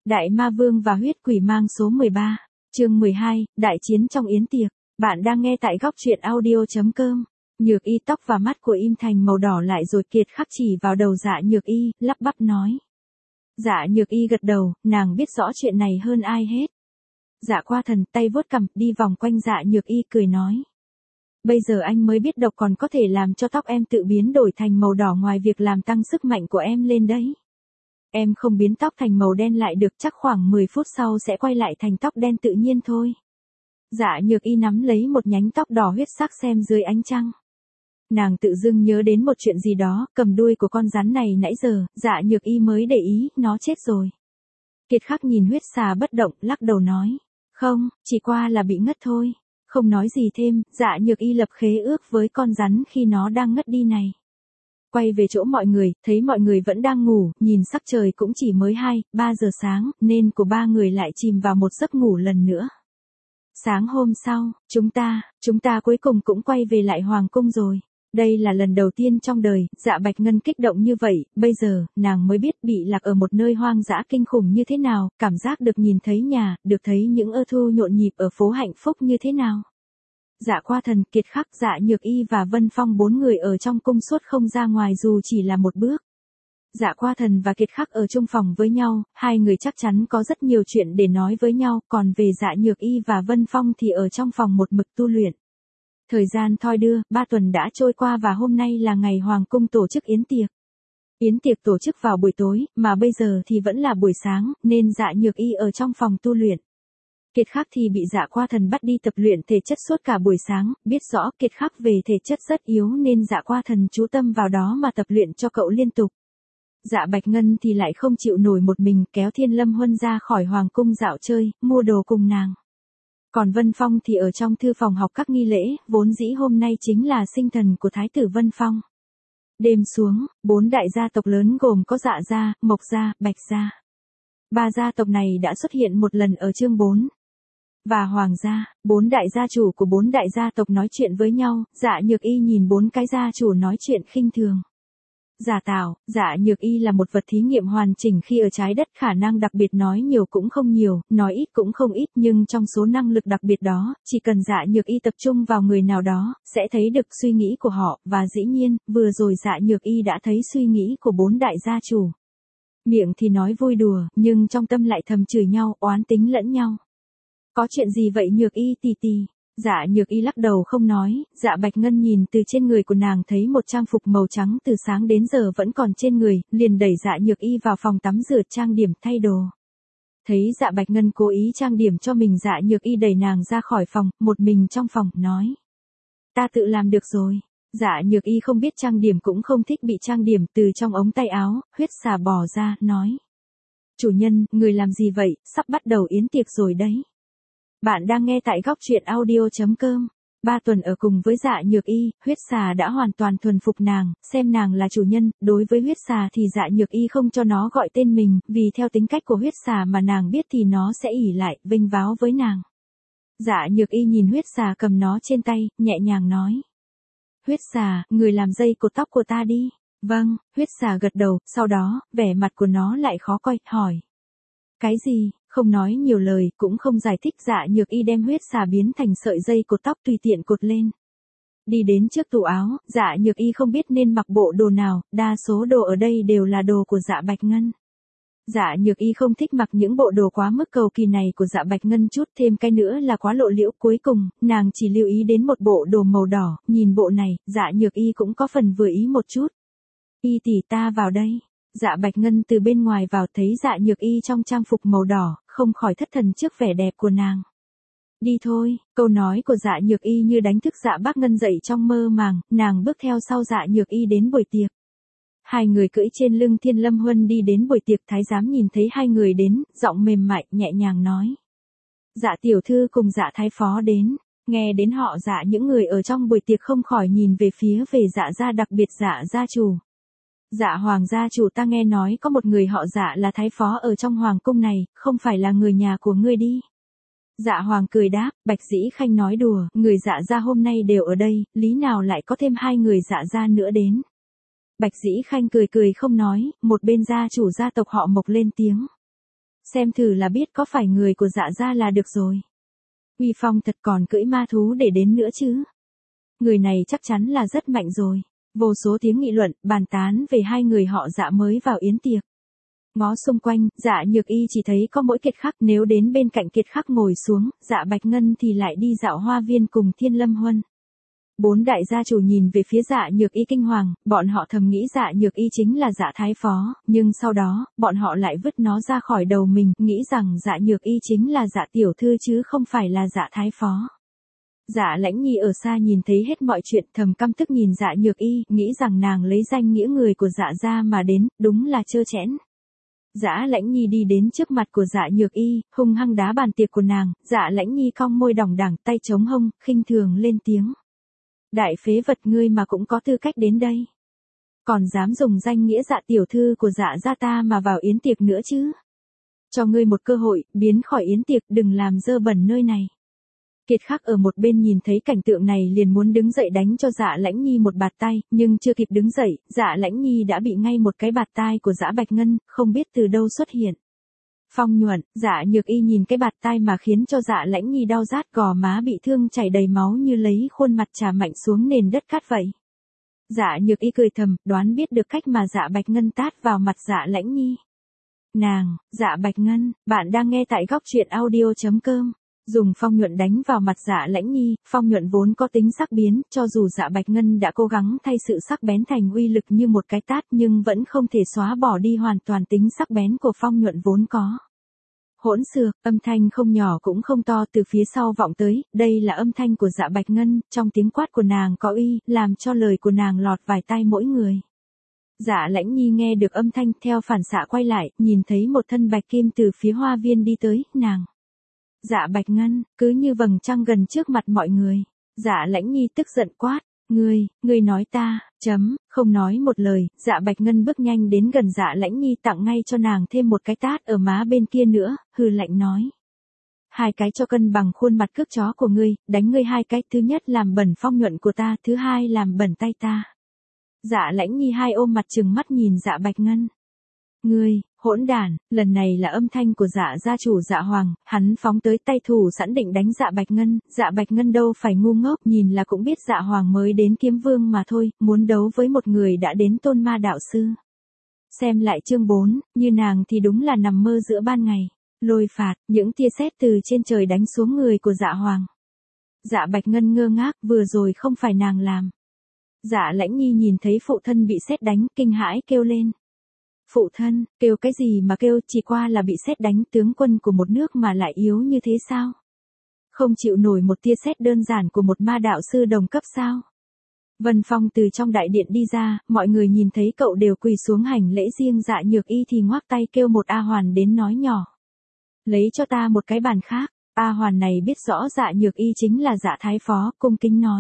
Đại Ma Vương và huyết quỷ mang số 13, chương 12, đại chiến trong yến tiệc. Bạn đang nghe tại góc truyện audio.com. Nhược Y tóc và mắt của Im thành màu đỏ lại rồi, Kiệt Khắc chỉ vào đầu Dạ Nhược Y, lắp bắp nói. Dạ Nhược Y gật đầu, nàng biết rõ chuyện này hơn ai hết. Dạ Qua Thần tay vuốt cằm, đi vòng quanh Dạ Nhược Y cười nói. Bây giờ anh mới biết độc còn có thể làm cho tóc em tự biến đổi thành màu đỏ ngoài việc làm tăng sức mạnh của em lên đấy. Em không biến tóc thành màu đen lại được, chắc khoảng 10 phút sau sẽ quay lại thành tóc đen tự nhiên thôi. Dạ Nhược Y nắm lấy một nhánh tóc đỏ huyết sắc xem dưới ánh trăng. Nàng tự dưng nhớ đến một chuyện gì đó, cầm đuôi của con rắn này nãy giờ, Dạ Nhược Y mới để ý, nó chết rồi. Kiệt Khắc nhìn huyết xà bất động, lắc đầu nói. Không, chỉ qua là bị ngất thôi. Không nói gì thêm, Dạ Nhược Y lập khế ước với con rắn khi nó đang ngất đi này. Quay về chỗ mọi người, thấy mọi người vẫn đang ngủ, nhìn sắc trời cũng chỉ mới 2-3 giờ sáng, nên của ba người lại chìm vào một giấc ngủ lần nữa. Sáng hôm sau, chúng ta cuối cùng cũng quay về lại Hoàng Cung rồi. Đây là lần đầu tiên trong đời, Dạ Bạch Ngân kích động như vậy, bây giờ, nàng mới biết bị lạc ở một nơi hoang dã kinh khủng như thế nào, cảm giác được nhìn thấy nhà, được thấy những thu nhộn nhịp ở phố hạnh phúc như thế nào. Dạ Qua Thần, Kiệt Khắc, Dạ Nhược Y và Vân Phong 4 người ở trong cung suốt không ra ngoài dù chỉ là một bước. Dạ Qua Thần và Kiệt Khắc ở chung phòng với nhau, hai người chắc chắn có rất nhiều chuyện để nói với nhau, còn về Dạ Nhược Y và Vân Phong thì ở trong phòng một mực tu luyện. Thời gian thoi đưa, 3 tuần đã trôi qua và hôm nay là ngày Hoàng Cung tổ chức yến tiệc. Yến tiệc tổ chức vào buổi tối, mà bây giờ thì vẫn là buổi sáng, nên Dạ Nhược Y ở trong phòng tu luyện. Kiệt Khắc thì bị Dạ Qua Thần bắt đi tập luyện thể chất suốt cả buổi sáng, biết rõ Kiệt Khắc về thể chất rất yếu nên Dạ Qua Thần chú tâm vào đó mà tập luyện cho cậu liên tục. Dạ Bạch Ngân thì lại không chịu nổi một mình, kéo Thiên Lâm Huân ra khỏi Hoàng Cung dạo chơi, mua đồ cùng nàng. Còn Vân Phong thì ở trong thư phòng học các nghi lễ, vốn dĩ hôm nay chính là sinh thần của Thái tử Vân Phong. Đêm xuống, 4 đại gia tộc lớn gồm có Dạ gia, Mộc gia, Bạch gia. 3 gia tộc này đã xuất hiện một lần ở chương 4. Và Hoàng gia, 4 đại gia chủ của 4 đại gia tộc nói chuyện với nhau, Dạ Nhược Y nhìn 4 cái gia chủ nói chuyện khinh thường. Giả tạo, Dạ Nhược Y là một vật thí nghiệm hoàn chỉnh khi ở trái đất, khả năng đặc biệt nói nhiều cũng không nhiều, nói ít cũng không ít, nhưng trong số năng lực đặc biệt đó, chỉ cần Dạ Nhược Y tập trung vào người nào đó, sẽ thấy được suy nghĩ của họ, và dĩ nhiên, vừa rồi Dạ Nhược Y đã thấy suy nghĩ của 4 đại gia chủ. Miệng thì nói vui đùa, nhưng trong tâm lại thầm chửi nhau, oán tính lẫn nhau. Có chuyện gì vậy Nhược Y tì tì? Dạ Nhược Y lắc đầu không nói, Dạ Bạch Ngân nhìn từ trên người của nàng thấy một trang phục màu trắng từ sáng đến giờ vẫn còn trên người, liền đẩy Dạ Nhược Y vào phòng tắm rửa trang điểm thay đồ. Thấy Dạ Bạch Ngân cố ý trang điểm cho mình, Dạ Nhược Y đẩy nàng ra khỏi phòng, một mình trong phòng, nói. Ta tự làm được rồi. Dạ Nhược Y không biết trang điểm cũng không thích bị trang điểm, từ trong ống tay áo, huyết xà bỏ ra, nói. Chủ nhân, người làm gì vậy, sắp bắt đầu yến tiệc rồi đấy. Bạn đang nghe tại góc truyện audio.com. 3 tuần ở cùng với Dạ Nhược Y, huyết xà đã hoàn toàn thuần phục nàng, xem nàng là chủ nhân. Đối với huyết xà thì Dạ Nhược Y không cho nó gọi tên mình, vì theo tính cách của huyết xà mà nàng biết thì nó sẽ ỷ lại, vênh váo với nàng. Dạ Nhược Y nhìn huyết xà cầm nó trên tay, nhẹ nhàng nói. Huyết xà, người làm dây cột tóc của ta đi. Vâng, huyết xà gật đầu, sau đó, vẻ mặt của nó lại khó coi, hỏi. Cái gì? Không nói nhiều lời, cũng không giải thích. Dạ Nhược Y đem huyết xà biến thành sợi dây cột tóc tùy tiện cột lên. Đi đến trước tủ áo, Dạ Nhược Y không biết nên mặc bộ đồ nào, đa số đồ ở đây đều là đồ của Dạ Bạch Ngân. Dạ Nhược Y không thích mặc những bộ đồ quá mức cầu kỳ này của Dạ Bạch Ngân chút, thêm cái nữa là quá lộ liễu. Cuối cùng, nàng chỉ lưu ý đến một bộ đồ màu đỏ, nhìn bộ này, Dạ Nhược Y cũng có phần vừa ý một chút. Y tỷ ta vào đây. Dạ Bạch Ngân từ bên ngoài vào thấy Dạ Nhược Y trong trang phục màu đỏ, không khỏi thất thần trước vẻ đẹp của nàng. Đi thôi, câu nói của Dạ Nhược Y như đánh thức Dạ Bác Ngân dậy trong mơ màng, nàng bước theo sau Dạ Nhược Y đến buổi tiệc. Hai người cưỡi trên lưng Thiên Lâm Huân đi đến buổi tiệc, thái giám nhìn thấy hai người đến, giọng mềm mại, nhẹ nhàng nói. Dạ tiểu thư cùng Dạ thái phó đến, nghe đến họ Dạ những người ở trong buổi tiệc không khỏi nhìn về phía về Dạ gia, đặc biệt Dạ gia chủ. Dạ Hoàng gia chủ, ta nghe nói có một người họ Dạ là thái phó ở trong Hoàng cung này, không phải là người nhà của ngươi đi. Dạ Hoàng cười đáp, Bạch Dĩ Khanh nói đùa, người Dạ gia hôm nay đều ở đây, lý nào lại có thêm 2 người Dạ gia nữa đến. Bạch Dĩ Khanh cười cười không nói, một bên gia chủ gia tộc họ Mộc lên tiếng. Xem thử là biết có phải người của Dạ gia là được rồi. Uy phong thật, còn cưỡi ma thú để đến nữa chứ. Người này chắc chắn là rất mạnh rồi. Vô số tiếng nghị luận, bàn tán về hai người họ Dạ mới vào yến tiệc. Ngó xung quanh, Dạ Nhược Y chỉ thấy có mỗi Kiệt Khắc, nếu đến bên cạnh Kiệt Khắc ngồi xuống, Dạ Bạch Ngân thì lại đi dạo hoa viên cùng Thiên Lâm Huân. Bốn đại gia chủ nhìn về phía Dạ Nhược Y kinh hoàng, bọn họ thầm nghĩ Dạ Nhược Y chính là Dạ Thái Phó, nhưng sau đó, bọn họ lại vứt nó ra khỏi đầu mình, nghĩ rằng Dạ Nhược Y chính là Dạ Tiểu Thư chứ không phải là Dạ Thái Phó. Dạ Lãnh Nhi ở xa nhìn thấy hết mọi chuyện, thầm căm tức nhìn Dạ Nhược Y, nghĩ rằng nàng lấy danh nghĩa người của Dạ gia mà đến, đúng là trơ trẽn. Dạ Lãnh Nhi đi đến trước mặt của Dạ Nhược Y, hung hăng đá bàn tiệc của nàng. Dạ Lãnh Nhi cong môi đỏng đảng, tay chống hông, khinh thường lên tiếng. Đại phế vật, ngươi mà cũng có tư cách đến đây. Còn dám dùng danh nghĩa Dạ Tiểu Thư của Dạ gia ta mà vào yến tiệc nữa chứ. Cho ngươi một cơ hội, biến khỏi yến tiệc, đừng làm dơ bẩn nơi này. Kiệt Khắc ở một bên nhìn thấy cảnh tượng này liền muốn đứng dậy đánh cho Dạ Lãnh Nhi một bạt tay, nhưng chưa kịp đứng dậy, Dạ Lãnh Nhi đã bị ngay một cái bạt tai của Dạ Bạch Ngân, không biết từ đâu xuất hiện. Phong nhuận, Dạ Nhược Y nhìn cái bạt tai mà khiến cho Dạ Lãnh Nhi đau rát, gò má bị thương chảy đầy máu như lấy khuôn mặt chà mạnh xuống nền đất cát vậy. Dạ Nhược Y cười thầm, đoán biết được cách mà Dạ Bạch Ngân tát vào mặt Dạ Lãnh Nhi. Nàng, Dạ Bạch Ngân, bạn đang nghe tại góc truyện audio.com. Dùng phong nhuận đánh vào mặt Dạ Lãnh Nhi, phong nhuận vốn có tính sắc biến, cho dù Dạ Bạch Ngân đã cố gắng thay sự sắc bén thành uy lực như một cái tát nhưng vẫn không thể xóa bỏ đi hoàn toàn tính sắc bén của phong nhuận vốn có. Hỗn xược, âm thanh không nhỏ cũng không to từ phía sau vọng tới, đây là âm thanh của Dạ Bạch Ngân, trong tiếng quát của nàng có uy, làm cho lời của nàng lọt vài tai mỗi người. Dạ Lãnh Nhi nghe được âm thanh theo phản xạ quay lại, nhìn thấy một thân bạch kim từ phía hoa viên đi tới, nàng. Dạ Bạch Ngân, cứ như vầng trăng gần trước mặt mọi người. Dạ Lãnh Nhi tức giận quát, ngươi nói ta, không nói một lời, Dạ Bạch Ngân bước nhanh đến gần Dạ Lãnh Nhi tặng ngay cho nàng thêm một cái tát ở má bên kia nữa, hừ lạnh nói. Hai cái cho cân bằng khuôn mặt cước chó của ngươi, đánh ngươi hai cái, thứ nhất làm bẩn phong nhuận của ta, thứ hai làm bẩn tay ta. Dạ Lãnh Nhi hai ôm mặt trừng mắt nhìn Dạ Bạch Ngân. Ngươi, hỗn đản, lần này là âm thanh của Dạ gia chủ Dạ Hoàng, hắn phóng tới tay thủ sẵn định đánh Dạ Bạch Ngân đâu phải ngu ngốc, nhìn là cũng biết Dạ Hoàng mới đến kiếm vương mà thôi, muốn đấu với một người đã đến tôn ma đạo sư. Xem lại chương 4, như nàng thì đúng là nằm mơ giữa ban ngày. Lôi phạt, những tia sét từ trên trời đánh xuống người của Dạ Hoàng. Dạ Bạch Ngân ngơ ngác, vừa rồi không phải nàng làm. Dạ Lãnh Nhi nhìn thấy phụ thân bị sét đánh, kinh hãi kêu lên. Phụ thân, kêu cái gì mà kêu, chỉ qua là bị sét đánh, tướng quân của một nước mà lại yếu như thế sao? Không chịu nổi một tia sét đơn giản của một ma đạo sư đồng cấp sao? Vân Phong từ trong đại điện đi ra, mọi người nhìn thấy cậu đều quỳ xuống hành lễ, riêng Dạ Nhược Y thì ngoác tay kêu một A Hoàn đến nói nhỏ. Lấy cho ta một cái bàn khác. A Hoàn này biết rõ Dạ Nhược Y chính là Dạ Thái Phó, cung kính nói.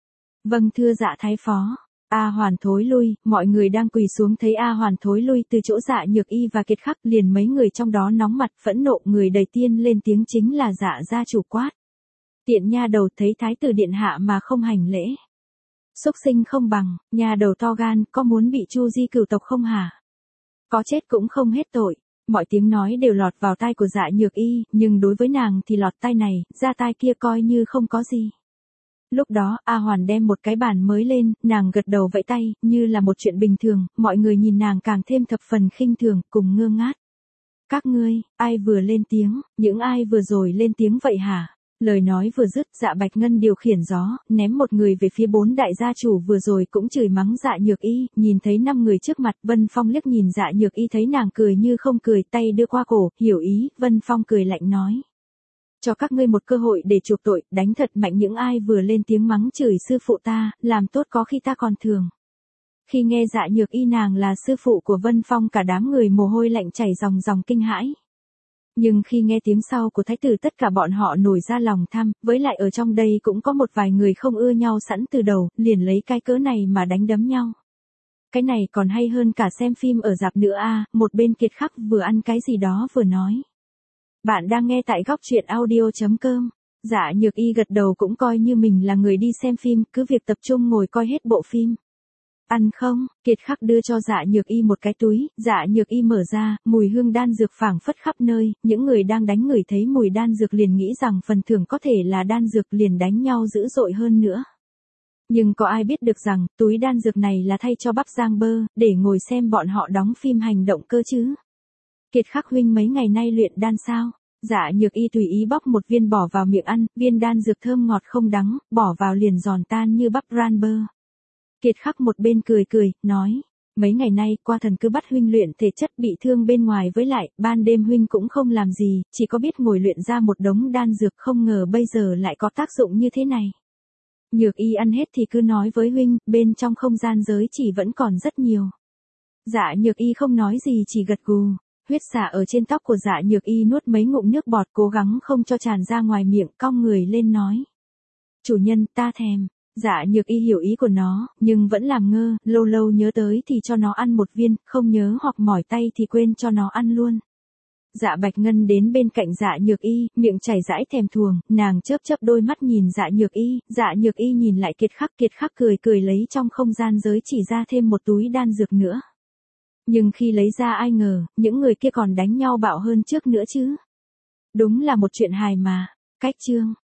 Vâng thưa Dạ Thái Phó. A Hoàn thối lui, mọi người đang quỳ xuống thấy A Hoàn thối lui từ chỗ Dạ Nhược Y và Kiệt Khắc, liền mấy người trong đó nóng mặt phẫn nộ, người đầy tiên lên tiếng chính là Dạ gia chủ quát. Tiện nha đầu, thấy thái tử điện hạ mà không hành lễ. Xúc sinh không bằng, nhà đầu to gan, có muốn bị chu di cửu tộc không hả? Có chết cũng không hết tội. Mọi tiếng nói đều lọt vào tai của Dạ Nhược Y, nhưng đối với nàng thì lọt tai này, ra tai kia coi như không có gì. Lúc đó, A Hoàn đem một cái bàn mới lên, nàng gật đầu vẫy tay, như là một chuyện bình thường, mọi người nhìn nàng càng thêm thập phần khinh thường, cùng ngơ ngác. Các ngươi, ai vừa lên tiếng, những ai vừa rồi lên tiếng vậy hả? Lời nói vừa dứt, Dạ Bạch Ngân điều khiển gió, ném một người về phía bốn đại gia chủ vừa rồi cũng chửi mắng Dạ Nhược Y, nhìn thấy 5 người trước mặt, Vân Phong liếc nhìn Dạ Nhược Y thấy nàng cười như không cười, tay đưa qua cổ, hiểu ý, Vân Phong cười lạnh nói. Cho các ngươi một cơ hội để chuộc tội, đánh thật mạnh những ai vừa lên tiếng mắng chửi sư phụ ta, làm tốt có khi ta còn thường. Khi nghe Dạ Nhược Y nàng là sư phụ của Vân Phong, cả đám người mồ hôi lạnh chảy ròng ròng kinh hãi. Nhưng khi nghe tiếng sau của thái tử tất cả bọn họ nổi ra lòng tham, với lại ở trong đây cũng có một vài người không ưa nhau sẵn từ đầu, liền lấy cái cớ này mà đánh đấm nhau. Cái này còn hay hơn cả xem phim ở rạp nữa a. Một bên Kiệt Khắc vừa ăn cái gì đó vừa nói. Bạn đang nghe tại góc truyện audio.com. Dạ Nhược Y gật đầu cũng coi như mình là người đi xem phim, cứ việc tập trung ngồi coi hết bộ phim. Ăn không? Kiệt Khắc đưa cho Dạ Nhược Y một cái túi, Dạ Nhược Y mở ra, mùi hương đan dược phảng phất khắp nơi, những người đang đánh ngửi thấy mùi đan dược liền nghĩ rằng phần thưởng có thể là đan dược liền đánh nhau dữ dội hơn nữa. Nhưng có ai biết được rằng, túi đan dược này là thay cho Bắc Giang Bơ, để ngồi xem bọn họ đóng phim hành động cơ chứ? Kiệt Khắc huynh mấy ngày nay luyện đan sao? Dạ Nhược Y tùy ý bóc một viên bỏ vào miệng ăn, viên đan dược thơm ngọt không đắng, bỏ vào liền giòn tan như bắp ran bơ. Kiệt Khắc một bên cười cười, nói, mấy ngày nay qua thần cứ bắt huynh luyện thể chất bị thương bên ngoài với lại, ban đêm huynh cũng không làm gì, chỉ có biết ngồi luyện ra một đống đan dược không ngờ bây giờ lại có tác dụng như thế này. Nhược Y ăn hết thì cứ nói với huynh, bên trong không gian giới chỉ vẫn còn rất nhiều. Dạ Nhược Y không nói gì chỉ gật gù. Huyết xả ở trên tóc của Dạ Nhược Y nuốt mấy ngụm nước bọt cố gắng không cho tràn ra ngoài miệng, cong người lên nói. Chủ nhân, ta thèm. Dạ Nhược Y hiểu ý của nó, nhưng vẫn làm ngơ, lâu lâu nhớ tới thì cho nó ăn một viên, không nhớ hoặc mỏi tay thì quên cho nó ăn luôn. Dạ Bạch Ngân đến bên cạnh Dạ Nhược Y, miệng chảy rãi thèm thuồng, nàng chớp chớp đôi mắt nhìn Dạ Nhược Y nhìn lại Kiệt Khắc cười cười lấy trong không gian giới chỉ ra thêm một túi đan dược nữa. Nhưng khi lấy ra ai ngờ, những người kia còn đánh nhau bạo hơn trước nữa chứ. Đúng là một chuyện hài mà. Cách chương